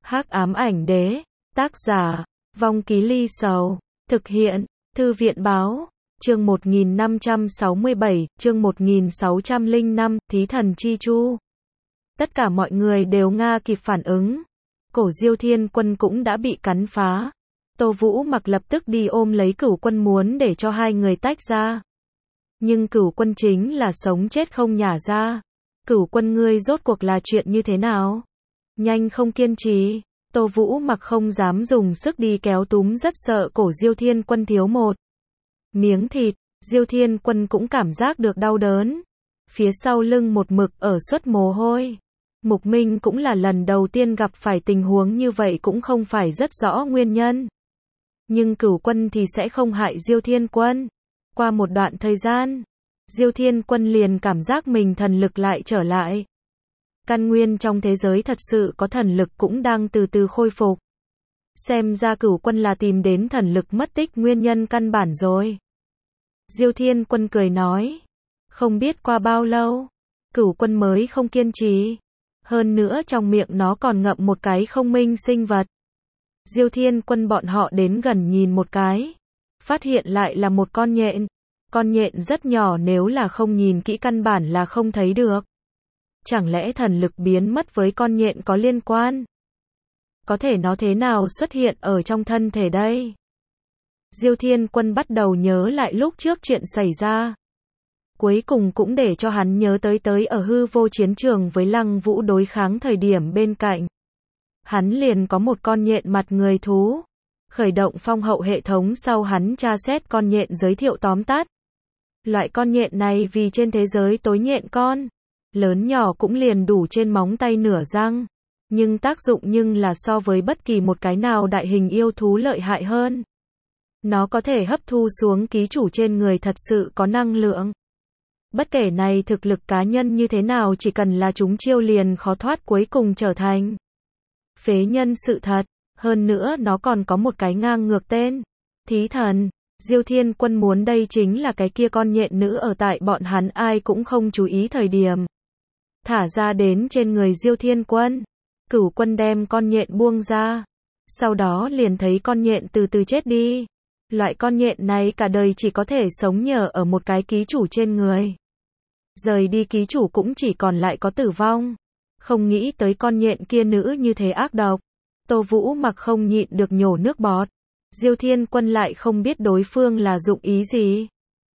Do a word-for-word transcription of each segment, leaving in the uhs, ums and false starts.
Hắc ám ảnh đế, tác giả, Vong Ký Ly Sầu, thực hiện, Thư viện báo, chương một nghìn năm trăm sáu mươi bảy, chương một nghìn sáu trăm lẻ năm, Thí thần chi chu. Tất cả mọi người đều nga kịp phản ứng. Cổ Diêu Thiên Quân cũng đã bị cắn phá. Tô Vũ Mặc lập tức đi ôm lấy Cửu Quân muốn để cho hai người tách ra. Nhưng Cửu Quân chính là sống chết không nhả ra. Cửu Quân ngươi rốt cuộc là chuyện như thế nào? Nhanh không kiên trì. Tô Vũ Mặc không dám dùng sức đi kéo túm, rất sợ cổ Diêu Thiên Quân thiếu một miếng thịt. Diêu Thiên Quân cũng cảm giác được đau đớn. Phía sau lưng một mực ở xuất mồ hôi. Mục Minh cũng là lần đầu tiên gặp phải tình huống như vậy, cũng không phải rất rõ nguyên nhân. Nhưng Cửu Quân thì sẽ không hại Diêu Thiên Quân. Qua một đoạn thời gian, Diêu Thiên Quân liền cảm giác mình thần lực lại trở lại. Căn nguyên trong thế giới thật sự có thần lực cũng đang từ từ khôi phục. Xem ra Cửu Quân là tìm đến thần lực mất tích nguyên nhân căn bản rồi. Diêu Thiên Quân cười nói. Không biết qua bao lâu, Cửu Quân mới không kiên trì. Hơn nữa trong miệng nó còn ngậm một cái không minh sinh vật. Diêu Thiên Quân bọn họ đến gần nhìn một cái. Phát hiện lại là một con nhện. Con nhện rất nhỏ, nếu là không nhìn kỹ căn bản là không thấy được. Chẳng lẽ thần lực biến mất với con nhện có liên quan? Có thể nó thế nào xuất hiện ở trong thân thể đây? Diêu Thiên Quân bắt đầu nhớ lại lúc trước chuyện xảy ra. Cuối cùng cũng để cho hắn nhớ tới tới ở hư vô chiến trường với Lăng Vũ đối kháng thời điểm bên cạnh. Hắn liền có một con nhện mặt người thú. Khởi động phong hậu hệ thống sau, hắn tra xét con nhện, giới thiệu tóm tắt. Loại con nhện này vì trên thế giới tối nhện con. Lớn nhỏ cũng liền đủ trên móng tay nửa răng. Nhưng tác dụng nhưng là so với bất kỳ một cái nào đại hình yêu thú lợi hại hơn. Nó có thể hấp thu xuống ký chủ trên người, thật sự có năng lượng. Bất kể này thực lực cá nhân như thế nào, chỉ cần là chúng chiêu liền khó thoát, cuối cùng trở thành phế nhân sự thật. Hơn nữa nó còn có một cái ngang ngược tên. Thí thần. Diêu Thiên Quân muốn đây chính là cái kia con nhện nữ ở tại bọn hắn ai cũng không chú ý thời điểm. Thả ra đến trên người Diêu Thiên Quân. Cửu Quân đem con nhện buông ra. Sau đó liền thấy con nhện từ từ chết đi. Loại con nhện này cả đời chỉ có thể sống nhờ ở một cái ký chủ trên người. Rời đi ký chủ cũng chỉ còn lại có tử vong. Không nghĩ tới con nhện kia nữ như thế ác độc. Tô Vũ Mặc không nhịn được nhổ nước bọt. Diêu Thiên Quân lại không biết đối phương là dụng ý gì.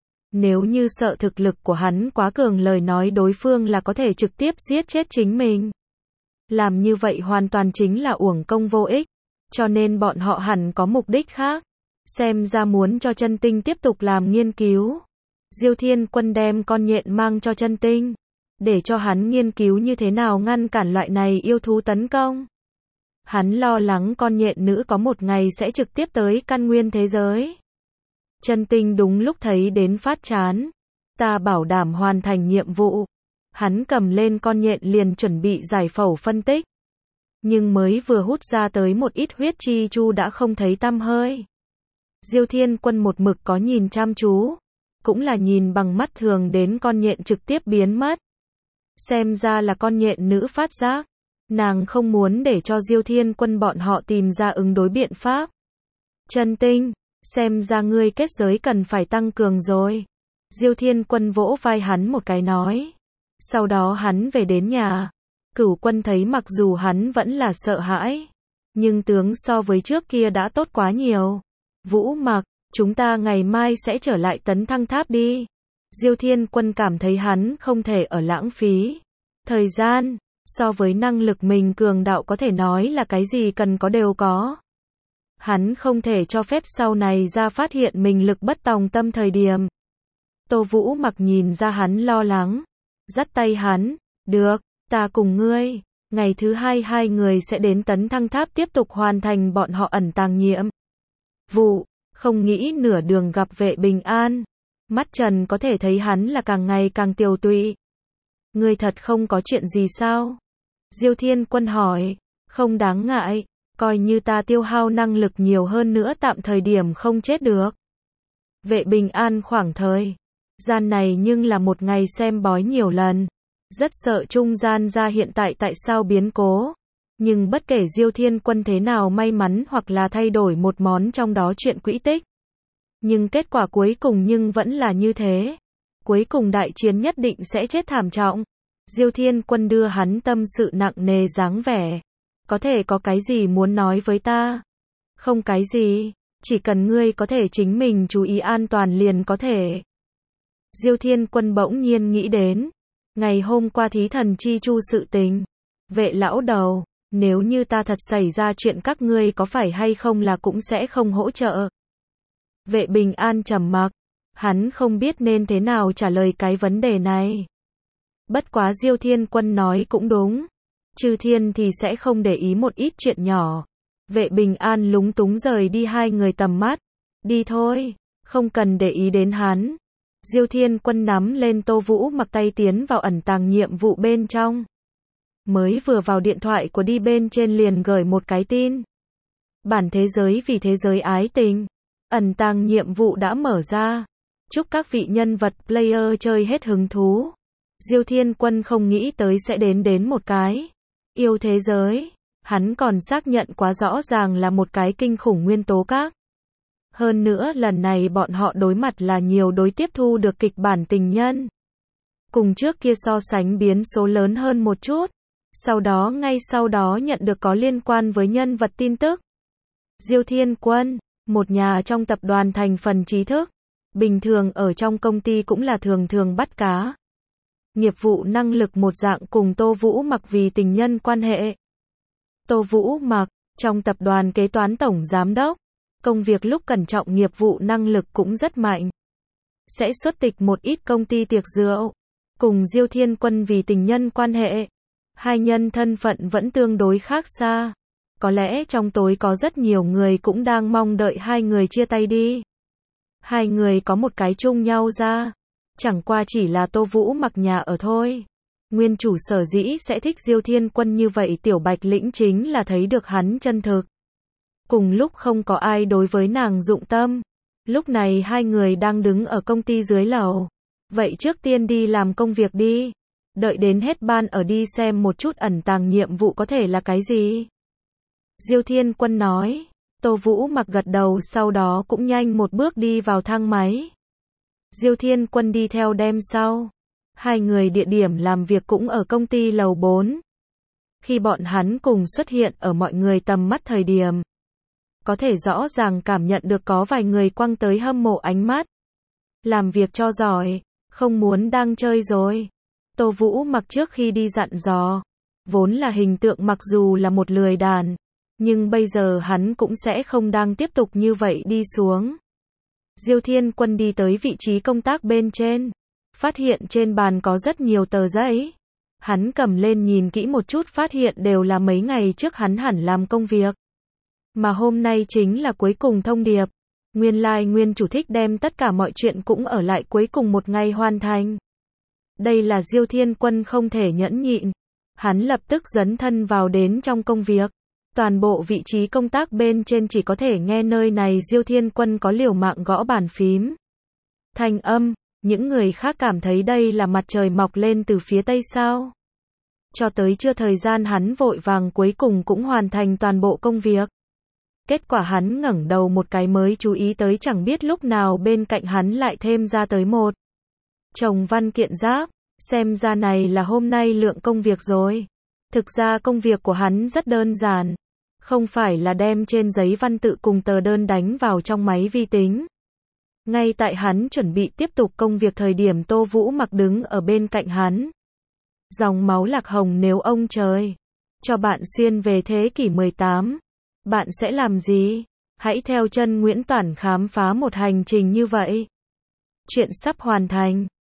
Nếu như sợ thực lực của hắn quá cường, lời nói đối phương là có thể trực tiếp giết chết chính mình. Làm như vậy hoàn toàn chính là uổng công vô ích. Cho nên bọn họ hẳn có mục đích khác. Xem ra muốn cho Chân Tinh tiếp tục làm nghiên cứu. Diêu Thiên Quân đem con nhện mang cho Chân Tinh. Để cho hắn nghiên cứu như thế nào ngăn cản loại này yêu thú tấn công. Hắn lo lắng con nhện nữ có một ngày sẽ trực tiếp tới căn nguyên thế giới. Chân Tinh đúng lúc thấy đến phát chán. Ta bảo đảm hoàn thành nhiệm vụ. Hắn cầm lên con nhện liền chuẩn bị giải phẫu phân tích. Nhưng mới vừa hút ra tới một ít huyết chi chu đã không thấy tăm hơi. Diêu Thiên Quân một mực có nhìn chăm chú. Cũng là nhìn bằng mắt thường đến con nhện trực tiếp biến mất. Xem ra là con nhện nữ phát giác. Nàng không muốn để cho Diêu Thiên Quân bọn họ tìm ra ứng đối biện pháp. Chân Tinh, xem ra ngươi kết giới cần phải tăng cường rồi. Diêu Thiên Quân vỗ vai hắn một cái nói. Sau đó hắn về đến nhà. Cửu Quân thấy mặc dù hắn vẫn là sợ hãi. Nhưng tướng so với trước kia đã tốt quá nhiều. Vũ Mặc, chúng ta ngày mai sẽ trở lại Tấn Thăng Tháp đi. Diêu Thiên Quân cảm thấy hắn không thể ở lãng phí thời gian. So với năng lực mình cường đạo có thể nói là cái gì cần có đều có. Hắn không thể cho phép sau này ra phát hiện mình lực bất tòng tâm thời điểm. Tô Vũ Mặc nhìn ra hắn lo lắng. Dắt tay hắn. Được, ta cùng ngươi. Ngày thứ hai hai người sẽ đến Tấn Thăng Tháp tiếp tục hoàn thành bọn họ ẩn tàng nhiệm vụ. Không nghĩ nửa đường gặp Vệ Bình An. Mắt Trần có thể thấy hắn là càng ngày càng tiều tụy. Ngươi thật không có chuyện gì sao? Diêu Thiên Quân hỏi. Không đáng ngại. Coi như ta tiêu hao năng lực nhiều hơn nữa tạm thời điểm không chết được. Vệ Bình An khoảng thời gian này nhưng là một ngày xem bói nhiều lần. Rất sợ trung gian ra hiện tại tại sao biến cố. Nhưng bất kể Diêu Thiên Quân thế nào may mắn hoặc là thay đổi một món trong đó chuyện quỹ tích, nhưng kết quả cuối cùng nhưng vẫn là như thế. Cuối cùng đại chiến nhất định sẽ chết thảm trọng. Diêu Thiên Quân đưa hắn tâm sự nặng nề dáng vẻ. Có thể có cái gì muốn nói với ta? Không cái gì, chỉ cần ngươi có thể chính mình chú ý an toàn liền có thể. Diêu Thiên Quân bỗng nhiên nghĩ đến. Ngày hôm qua thí thần chi chu sự tình. Vệ lão đầu, nếu như ta thật xảy ra chuyện các ngươi có phải hay không là cũng sẽ không hỗ trợ. Vệ Bình An trầm mặc. Hắn không biết nên thế nào trả lời cái vấn đề này. Bất quá Diêu Thiên Quân nói cũng đúng. Chư thiên thì sẽ không để ý một ít chuyện nhỏ. Vệ Bình An lúng túng rời đi hai người tầm mắt. Đi thôi, không cần để ý đến hắn. Diêu Thiên Quân nắm lên Tô Vũ Mặc tay tiến vào ẩn tàng nhiệm vụ bên trong. Mới vừa vào điện thoại của đi bên trên liền gửi một cái tin. Bản thế giới vì thế giới ái tình. Ẩn tàng nhiệm vụ đã mở ra. Chúc các vị nhân vật player chơi hết hứng thú. Diêu Thiên Quân không nghĩ tới sẽ đến đến một cái yêu thế giới. Hắn còn xác nhận quá rõ ràng là một cái kinh khủng nguyên tố các. Hơn nữa lần này bọn họ đối mặt là nhiều đối tiếp thu được kịch bản tình nhân. Cùng trước kia so sánh biến số lớn hơn một chút. Sau đó ngay sau đó nhận được có liên quan với nhân vật tin tức. Diêu Thiên Quân, một nhà trong tập đoàn thành phần trí thức. Bình thường ở trong công ty cũng là thường thường bắt cá. Nghiệp vụ năng lực một dạng cùng Tô Vũ Mặc vì tình nhân quan hệ. Tô Vũ Mặc, trong tập đoàn kế toán tổng giám đốc. Công việc lúc cẩn trọng nghiệp vụ năng lực cũng rất mạnh. Sẽ xuất tịch một ít công ty tiệc rượu. Cùng Diêu Thiên Quân vì tình nhân quan hệ. Hai nhân thân phận vẫn tương đối khác xa. Có lẽ trong tối có rất nhiều người cũng đang mong đợi hai người chia tay đi. Hai người có một cái chung nhau ra. Chẳng qua chỉ là Tô Vũ Mặc nhà ở thôi. Nguyên chủ sở dĩ sẽ thích Diêu Thiên Quân như vậy Tiểu Bạch Lĩnh chính là thấy được hắn chân thực. Cùng lúc không có ai đối với nàng dụng tâm. Lúc này hai người đang đứng ở công ty dưới lầu. Vậy trước tiên đi làm công việc đi. Đợi đến hết ban ở đi xem một chút ẩn tàng nhiệm vụ có thể là cái gì. Diêu Thiên Quân nói. Tô Vũ Mặc gật đầu sau đó cũng nhanh một bước đi vào thang máy. Diêu Thiên Quân đi theo đem sau. Hai người địa điểm làm việc cũng ở công ty lầu bốn. Khi bọn hắn cùng xuất hiện ở mọi người tầm mắt thời điểm. Có thể rõ ràng cảm nhận được có vài người quăng tới hâm mộ ánh mắt. Làm việc cho giỏi, không muốn đang chơi rồi. Tô Vũ Mặc trước khi đi dặn dò. Vốn là hình tượng mặc dù là một lười đàn. Nhưng bây giờ hắn cũng sẽ không đang tiếp tục như vậy đi xuống. Diêu Thiên Quân đi tới vị trí công tác bên trên. Phát hiện trên bàn có rất nhiều tờ giấy. Hắn cầm lên nhìn kỹ một chút phát hiện đều là mấy ngày trước hắn hẳn làm công việc. Mà hôm nay chính là cuối cùng thông điệp. Nguyên lai like, nguyên chủ thích đem tất cả mọi chuyện cũng ở lại cuối cùng một ngày hoàn thành. Đây là Diêu Thiên Quân không thể nhẫn nhịn. Hắn lập tức dấn thân vào đến trong công việc. Toàn bộ vị trí công tác bên trên chỉ có thể nghe nơi này Diêu Thiên Quân có liều mạng gõ bàn phím. Thanh âm, những người khác cảm thấy đây là mặt trời mọc lên từ phía tây sao. Cho tới chưa thời gian hắn vội vàng cuối cùng cũng hoàn thành toàn bộ công việc. Kết quả hắn ngẩng đầu một cái mới chú ý tới chẳng biết lúc nào bên cạnh hắn lại thêm ra tới một chồng văn kiện giáp, xem ra này là hôm nay lượng công việc rồi. Thực ra công việc của hắn rất đơn giản, không phải là đem trên giấy văn tự cùng tờ đơn đánh vào trong máy vi tính. Ngay tại hắn chuẩn bị tiếp tục công việc thời điểm Tô Vũ Mặc đứng ở bên cạnh hắn. Dòng máu lạc hồng nếu ông trời cho bạn xuyên về thế kỷ mười tám, bạn sẽ làm gì? Hãy theo chân Nguyễn Toản khám phá một hành trình như vậy. Chuyện sắp hoàn thành.